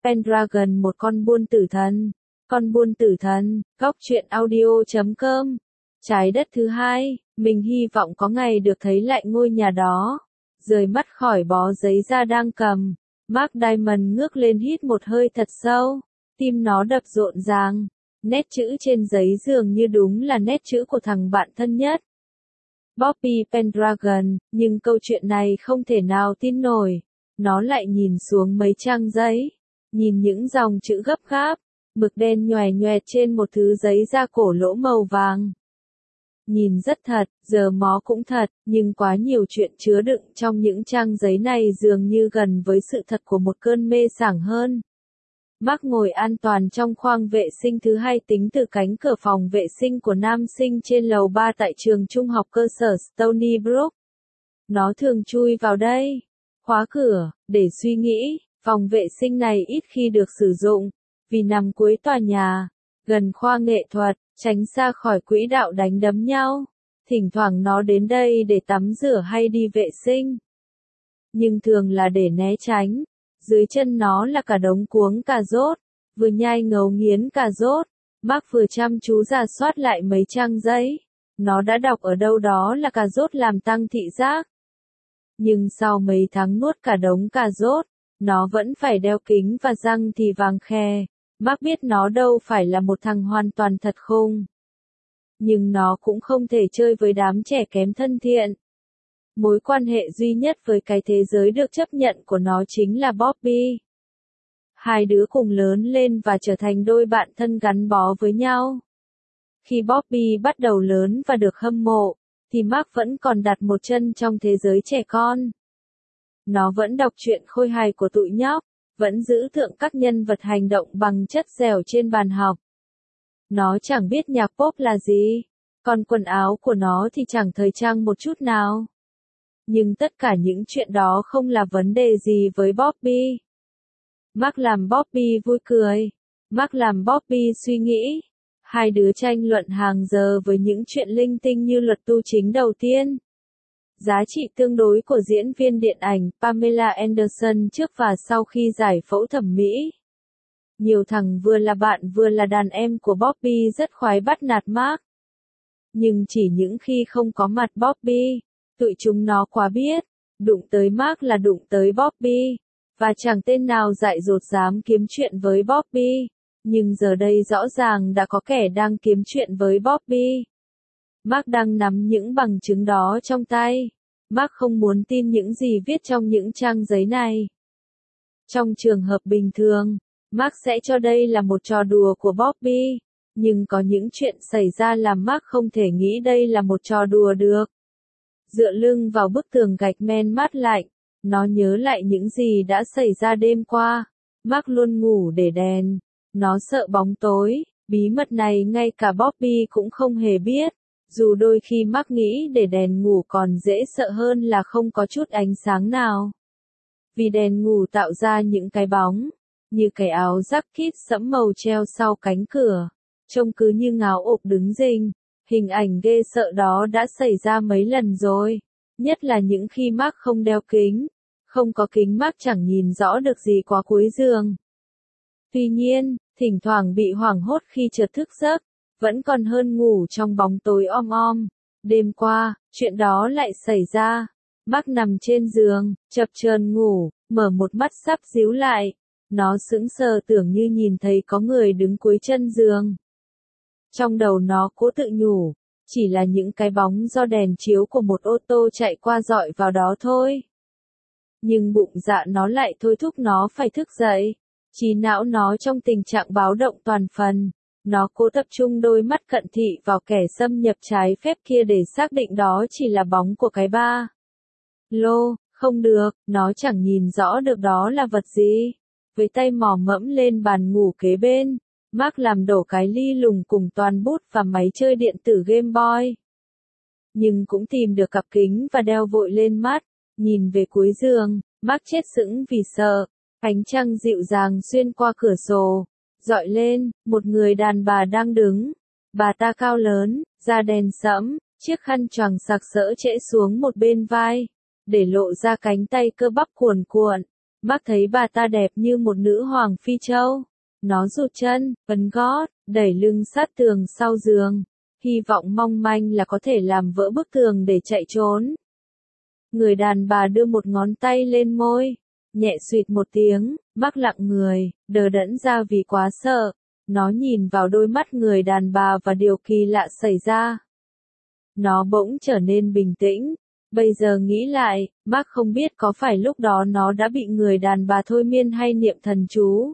Pendragon, một con buôn tử thần. Con buôn tử thần, góc truyện audio.com. Trái đất thứ hai, mình hy vọng có ngày được thấy lại ngôi nhà đó. Rời mắt khỏi bó giấy da đang cầm, Mark Diamond ngước lên hít một hơi thật sâu, tim nó đập rộn ràng. Nét chữ trên giấy dường như đúng là nét chữ của thằng bạn thân nhất, Bobby Pendragon, nhưng câu chuyện này không thể nào tin nổi. Nó lại nhìn xuống mấy trang giấy, nhìn những dòng chữ gấp gáp, mực đen nhòe nhòe trên một thứ giấy da cổ lỗ màu vàng. Nhìn rất thật, giờ mó cũng thật, nhưng quá nhiều chuyện chứa đựng trong những trang giấy này dường như gần với sự thật của một cơn mê sảng hơn. Mark ngồi an toàn trong khoang vệ sinh thứ hai tính từ cánh cửa phòng vệ sinh của nam sinh trên lầu 3 tại trường trung học cơ sở Stony Brook. Nó thường chui vào đây, khóa cửa, để suy nghĩ. Phòng vệ sinh này ít khi được sử dụng, vì nằm cuối tòa nhà, gần khoa nghệ thuật, tránh xa khỏi quỹ đạo đánh đấm nhau. Thỉnh thoảng nó đến đây để tắm rửa hay đi vệ sinh, nhưng thường là để né tránh. Dưới chân nó là cả đống cuống cà rốt, vừa nhai ngấu nghiến cà rốt, Mark vừa chăm chú rà soát lại mấy trang giấy. Nó đã đọc ở đâu đó là cà rốt làm tăng thị giác. Nhưng sau mấy tháng nuốt cả đống cà rốt, nó vẫn phải đeo kính và răng thì vàng khè. Mark biết nó đâu phải là một thằng hoàn toàn thật khùng. Nhưng nó cũng không thể chơi với đám trẻ kém thân thiện. Mối quan hệ duy nhất với cái thế giới được chấp nhận của nó chính là Bobby. Hai đứa cùng lớn lên và trở thành đôi bạn thân gắn bó với nhau. Khi Bobby bắt đầu lớn và được hâm mộ, thì Mark vẫn còn đặt một chân trong thế giới trẻ con. Nó vẫn đọc truyện khôi hài của tụi nhóc, vẫn giữ thượng các nhân vật hành động bằng chất dẻo trên bàn học. Nó chẳng biết nhạc pop là gì, còn quần áo của nó thì chẳng thời trang một chút nào. Nhưng tất cả những chuyện đó không là vấn đề gì với Bobby. Mark làm Bobby vui cười. Mark làm Bobby suy nghĩ. Hai đứa tranh luận hàng giờ với những chuyện linh tinh như luật tu chính đầu tiên. Giá trị tương đối của diễn viên điện ảnh Pamela Anderson trước và sau khi giải phẫu thẩm mỹ. Nhiều thằng vừa là bạn vừa là đàn em của Bobby rất khoái bắt nạt Mark. Nhưng chỉ những khi không có mặt Bobby, tụi chúng nó quá biết, đụng tới Mark là đụng tới Bobby, và chẳng tên nào dại dột dám kiếm chuyện với Bobby. Nhưng giờ đây rõ ràng đã có kẻ đang kiếm chuyện với Bobby. Mark đang nắm những bằng chứng đó trong tay. Mark không muốn tin những gì viết trong những trang giấy này. Trong trường hợp bình thường, Mark sẽ cho đây là một trò đùa của Bobby. Nhưng có những chuyện xảy ra làm Mark không thể nghĩ đây là một trò đùa được. Dựa lưng vào bức tường gạch men mát lạnh, nó nhớ lại những gì đã xảy ra đêm qua. Mark luôn ngủ để đèn. Nó sợ bóng tối, bí mật này ngay cả Bobby cũng không hề biết. Dù đôi khi Mark nghĩ để đèn ngủ còn dễ sợ hơn là không có chút ánh sáng nào. Vì đèn ngủ tạo ra những cái bóng, như cái áo jacket sẫm màu treo sau cánh cửa, trông cứ như ngáo ộp đứng rình. Hình ảnh ghê sợ đó đã xảy ra mấy lần rồi, nhất là những khi Mark không đeo kính. Không có kính Mark chẳng nhìn rõ được gì qua cuối giường. Tuy nhiên, thỉnh thoảng bị hoảng hốt khi chợt thức giấc, vẫn còn hơn ngủ trong bóng tối om om. Đêm qua, chuyện đó lại xảy ra. Mark nằm trên giường, chập chờn ngủ, mở một mắt sắp díu lại. Nó sững sờ tưởng như nhìn thấy có người đứng cuối chân giường. Trong đầu nó cố tự nhủ, chỉ là những cái bóng do đèn chiếu của một ô tô chạy qua dọi vào đó thôi. Nhưng bụng dạ nó lại thôi thúc nó phải thức dậy. Trí não nó trong tình trạng báo động toàn phần. Nó cố tập trung đôi mắt cận thị vào kẻ xâm nhập trái phép kia để xác định đó chỉ là bóng của cái ba lô. Không được, nó chẳng nhìn rõ được đó là vật gì. Với tay mò mẫm lên bàn ngủ kế bên, Mark làm đổ cái ly lùng cùng toàn bút và máy chơi điện tử Game Boy. Nhưng cũng tìm được cặp kính và đeo vội lên mắt. Nhìn về cuối giường, Mark chết sững vì sợ. Ánh trăng dịu dàng xuyên qua cửa sổ, dọi lên, một người đàn bà đang đứng. Bà ta cao lớn, da đen sẫm, chiếc khăn choàng sặc sỡ trễ xuống một bên vai, để lộ ra cánh tay cơ bắp cuồn cuộn. Mark thấy bà ta đẹp như một nữ hoàng phi châu. Nó rụt chân, ấn gót, đẩy lưng sát tường sau giường. Hy vọng mong manh là có thể làm vỡ bức tường để chạy trốn. Người đàn bà đưa một ngón tay lên môi. Nhẹ xuyệt một tiếng, Mark lặng người, đờ đẫn ra vì quá sợ. Nó nhìn vào đôi mắt người đàn bà và điều kỳ lạ xảy ra. Nó bỗng trở nên bình tĩnh. Bây giờ nghĩ lại, Mark không biết có phải lúc đó nó đã bị người đàn bà thôi miên hay niệm thần chú.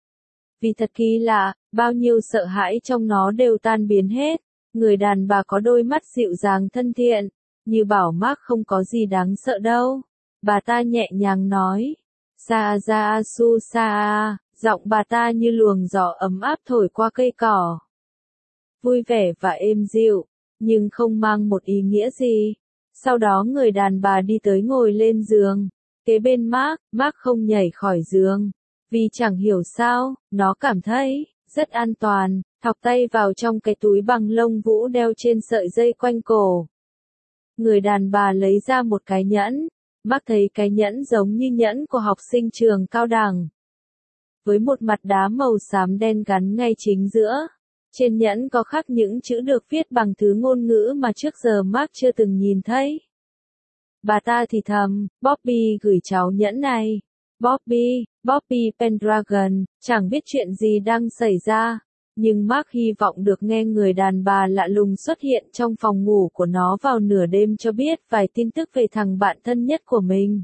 Vì thật kỳ lạ, bao nhiêu sợ hãi trong nó đều tan biến hết. Người đàn bà có đôi mắt dịu dàng thân thiện, như bảo Mark không có gì đáng sợ đâu. Bà ta nhẹ nhàng nói, Sa ra su sa, giọng bà ta như luồng gió ấm áp thổi qua cây cỏ. Vui vẻ và êm dịu, nhưng không mang một ý nghĩa gì. Sau đó người đàn bà đi tới ngồi lên giường, kế bên Mark không nhảy khỏi giường. Vì chẳng hiểu sao, nó cảm thấy rất an toàn, thọc tay vào trong cái túi bằng lông vũ đeo trên sợi dây quanh cổ. Người đàn bà lấy ra một cái nhẫn. Mark thấy cái nhẫn giống như nhẫn của học sinh trường cao đẳng. Với một mặt đá màu xám đen gắn ngay chính giữa. Trên nhẫn có khắc những chữ được viết bằng thứ ngôn ngữ mà trước giờ Mark chưa từng nhìn thấy. Bà ta thì thầm, Bobby gửi cháu nhẫn này. Bobby Pendragon, chẳng biết chuyện gì đang xảy ra. Nhưng Mark hy vọng được nghe người đàn bà lạ lùng xuất hiện trong phòng ngủ của nó vào nửa đêm cho biết vài tin tức về thằng bạn thân nhất của mình.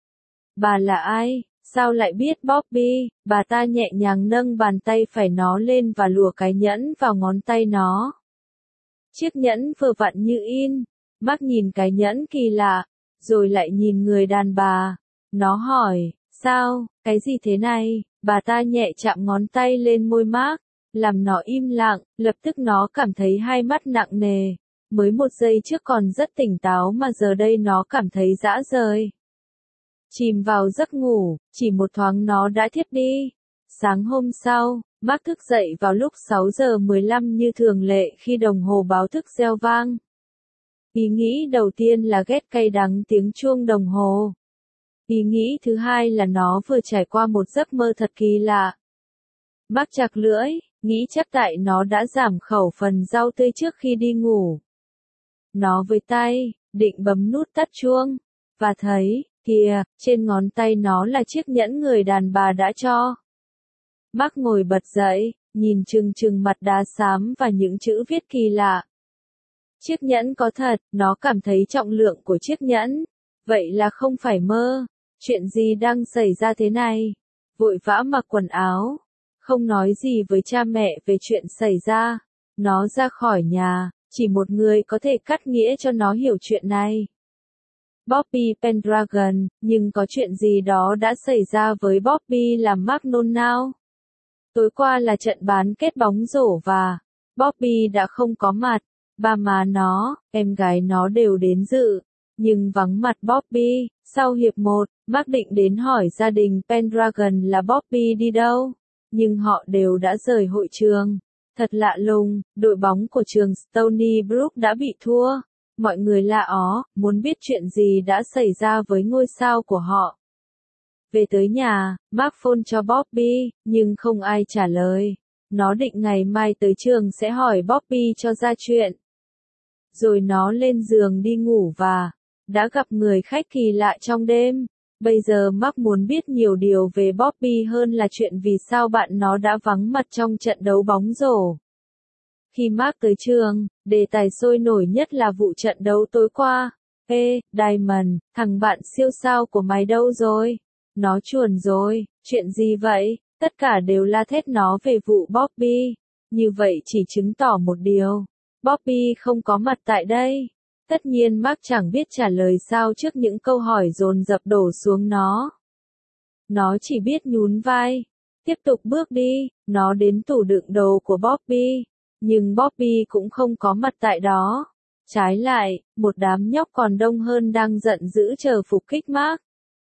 Bà là ai? Sao lại biết Bobby? Bà ta nhẹ nhàng nâng bàn tay phải nó lên và lùa cái nhẫn vào ngón tay nó. Chiếc nhẫn vừa vặn như in. Mark nhìn cái nhẫn kỳ lạ, rồi lại nhìn người đàn bà. Nó hỏi, sao, cái gì thế này? Bà ta nhẹ chạm ngón tay lên môi Mark, làm nó im lặng, lập tức nó cảm thấy hai mắt nặng nề. Mới một giây trước còn rất tỉnh táo mà giờ đây nó cảm thấy rã rời. Chìm vào giấc ngủ, chỉ một thoáng nó đã thiếp đi. Sáng hôm sau, Mark thức dậy vào lúc 6:15 như thường lệ khi đồng hồ báo thức reo vang. Ý nghĩ đầu tiên là ghét cay đắng tiếng chuông đồng hồ. Ý nghĩ thứ hai là nó vừa trải qua một giấc mơ thật kỳ lạ. Mark chặt lưỡi, nghĩ chắc tại nó đã giảm khẩu phần rau tươi trước khi đi ngủ. Nó với tay, định bấm nút tắt chuông, và thấy, kìa, trên ngón tay nó là chiếc nhẫn người đàn bà đã cho. Mark ngồi bật dậy, nhìn chừng chừng mặt đá xám và những chữ viết kỳ lạ. Chiếc nhẫn có thật, nó cảm thấy trọng lượng của chiếc nhẫn. Vậy là không phải mơ. Chuyện gì đang xảy ra thế này? Vội vã mặc quần áo. Không nói gì với cha mẹ về chuyện xảy ra. Nó ra khỏi nhà, chỉ một người có thể cắt nghĩa cho nó hiểu chuyện này. Bobby Pendragon, nhưng có chuyện gì đó đã xảy ra với Bobby làm Mark nôn nao. Tối qua là trận bán kết bóng rổ và Bobby đã không có mặt. Ba má nó, em gái nó đều đến dự, nhưng vắng mặt Bobby. Sau hiệp 1, Mark định đến hỏi gia đình Pendragon là Bobby đi đâu, nhưng họ đều đã rời hội trường. Thật lạ lùng, đội bóng của trường Stony Brook đã bị thua. Mọi người lạ ó, muốn biết chuyện gì đã xảy ra với ngôi sao của họ. Về tới nhà, Mark phone cho Bobby, nhưng không ai trả lời. Nó định ngày mai tới trường sẽ hỏi Bobby cho ra chuyện. Rồi nó lên giường đi ngủ và đã gặp người khách kỳ lạ trong đêm. Bây giờ Mark muốn biết nhiều điều về Bobby hơn là chuyện vì sao bạn nó đã vắng mặt trong trận đấu bóng rổ. Khi Mark tới trường, đề tài sôi nổi nhất là vụ trận đấu tối qua. Ê, Diamond, thằng bạn siêu sao của mày đâu rồi? Nó chuồn rồi, chuyện gì vậy? Tất cả đều la thét nó về vụ Bobby. Như vậy chỉ chứng tỏ một điều. Bobby không có mặt tại đây. Tất nhiên Mark chẳng biết trả lời sao trước những câu hỏi dồn dập đổ xuống nó. Nó chỉ biết nhún vai. Tiếp tục bước đi, nó đến tủ đựng đồ của Bobby. Nhưng Bobby cũng không có mặt tại đó. Trái lại, một đám nhóc còn đông hơn đang giận dữ chờ phục kích Mark.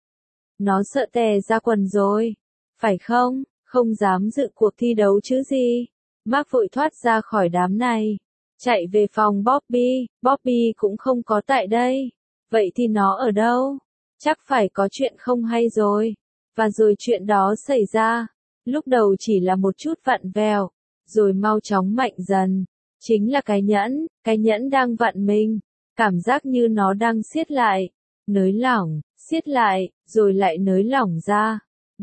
Nó sợ tè ra quần rồi. Phải không? Không dám dự cuộc thi đấu chứ gì. Mark vội thoát ra khỏi đám này. Chạy về phòng Bobby. Bobby cũng không có tại đây. Vậy thì nó ở đâu? Chắc phải có chuyện không hay rồi. Và rồi chuyện đó xảy ra. Lúc đầu chỉ là một chút vặn vẹo, rồi mau chóng mạnh dần. Chính là cái nhẫn đang vặn mình. Cảm giác như nó đang siết lại, nới lỏng, siết lại, rồi lại nới lỏng ra.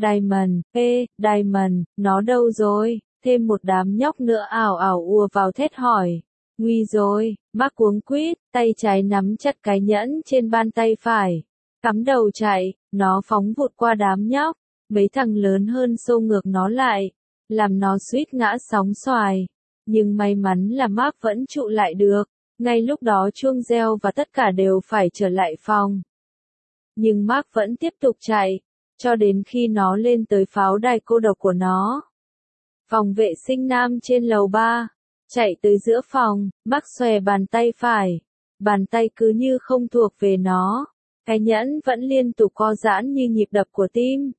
Diamond, nó đâu rồi? Thêm một đám nhóc nữa ào ào ùa vào thét hỏi. Nguy rồi, Mark cuống quýt, tay trái nắm chặt cái nhẫn trên bàn tay phải. Cắm đầu chạy, nó phóng vụt qua đám nhóc. Mấy thằng lớn hơn xô ngược nó lại, làm nó suýt ngã sóng xoài. Nhưng may mắn là Mark vẫn trụ lại được. Ngay lúc đó chuông reo và tất cả đều phải trở lại phòng. Nhưng Mark vẫn tiếp tục chạy, cho đến khi nó lên tới pháo đài cô độc của nó. Phòng vệ sinh nam trên lầu 3. Chạy tới giữa phòng, Mark xòe bàn tay phải. Bàn tay cứ như không thuộc về nó. Cái nhẫn vẫn liên tục co giãn như nhịp đập của tim.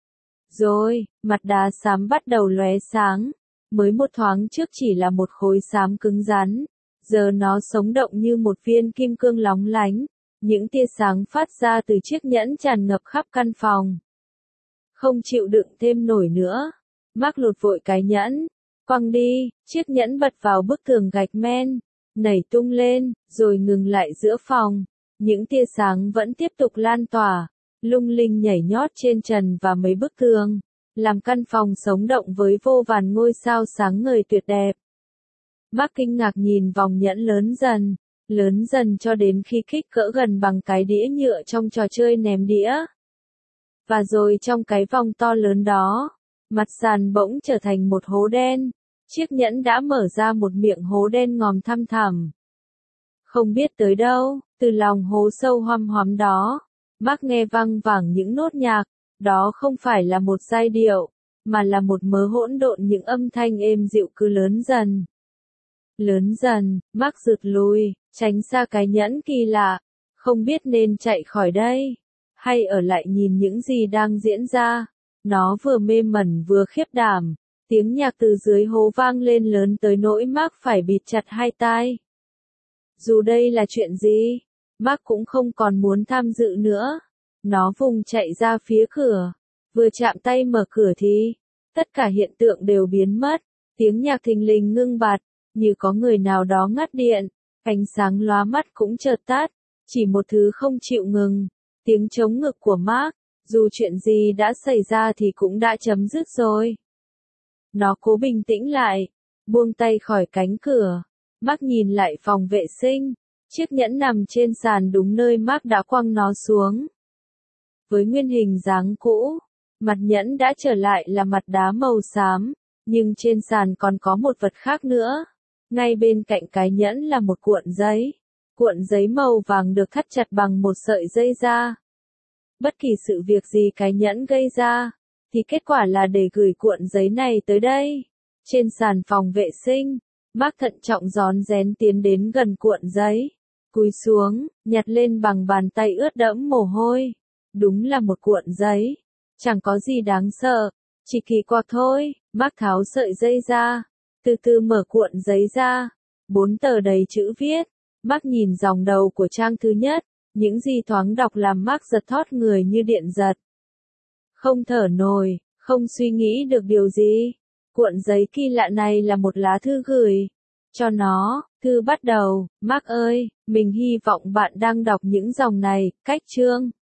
Rồi, mặt đá xám bắt đầu lóe sáng. Mới một thoáng trước chỉ là một khối xám cứng rắn. Giờ nó sống động như một viên kim cương lóng lánh. Những tia sáng phát ra từ chiếc nhẫn tràn ngập khắp căn phòng. Không chịu đựng thêm nổi nữa. Mark lột vội cái nhẫn. Quăng đi, chiếc nhẫn bật vào bức tường gạch men. Nảy tung lên, rồi ngừng lại giữa phòng. Những tia sáng vẫn tiếp tục lan tỏa. Lung linh nhảy nhót trên trần và mấy bức tường. Làm căn phòng sống động với vô vàn ngôi sao sáng ngời tuyệt đẹp. Mark kinh ngạc nhìn vòng nhẫn lớn dần cho đến khi kích cỡ gần bằng cái đĩa nhựa trong trò chơi ném đĩa. Và rồi trong cái vòng to lớn đó, mặt sàn bỗng trở thành một hố đen. Chiếc nhẫn đã mở ra một miệng hố đen ngòm thăm thẳm. Không biết tới đâu, từ lòng hố sâu hoăm hoắm đó, Mark nghe văng vẳng những nốt nhạc. Đó không phải là một giai điệu, mà là một mớ hỗn độn những âm thanh êm dịu cứ lớn dần. Lớn dần, Mark rụt lui, tránh xa cái nhẫn kỳ lạ. Không biết nên chạy khỏi đây, hay ở lại nhìn những gì đang diễn ra. Nó vừa mê mẩn vừa khiếp đảm. Tiếng nhạc từ dưới hố vang lên lớn tới nỗi Mark phải bịt chặt hai tai. Dù đây là chuyện gì, Mark cũng không còn muốn tham dự nữa. Nó vùng chạy ra phía cửa. Vừa chạm tay mở cửa thì tất cả hiện tượng đều biến mất. Tiếng nhạc thình lình ngưng bặt, như có người nào đó ngắt điện. Ánh sáng lóa mắt cũng chợt tắt. Chỉ một thứ không chịu ngừng. Tiếng trống ngực của Mark. Dù chuyện gì đã xảy ra thì cũng đã chấm dứt rồi. Nó cố bình tĩnh lại, buông tay khỏi cánh cửa. Mark nhìn lại phòng vệ sinh. Chiếc nhẫn nằm trên sàn đúng nơi Mark đã quăng nó xuống. Với nguyên hình dáng cũ, mặt nhẫn đã trở lại là mặt đá màu xám, nhưng trên sàn còn có một vật khác nữa. Ngay bên cạnh cái nhẫn là một cuộn giấy. Cuộn giấy màu vàng được thắt chặt bằng một sợi dây da. Bất kỳ sự việc gì cái nhẫn gây ra, thì kết quả là để gửi cuộn giấy này tới đây. Trên sàn phòng vệ sinh, Mark thận trọng rón rén tiến đến gần cuộn giấy. Cúi xuống, nhặt lên bằng bàn tay ướt đẫm mồ hôi. Đúng là một cuộn giấy. Chẳng có gì đáng sợ. Chỉ kỳ quặc thôi. Mark tháo sợi dây ra. Từ từ mở cuộn giấy ra. 4 tờ đầy chữ viết. Mark nhìn dòng đầu của trang thứ nhất. Những gì thoáng đọc làm Mark giật thót người như điện giật. Không thở nổi, không suy nghĩ được điều gì. Cuộn giấy kỳ lạ này là một lá thư gửi cho nó. Thư bắt đầu, Mark ơi, mình hy vọng bạn đang đọc những dòng này. Cách chương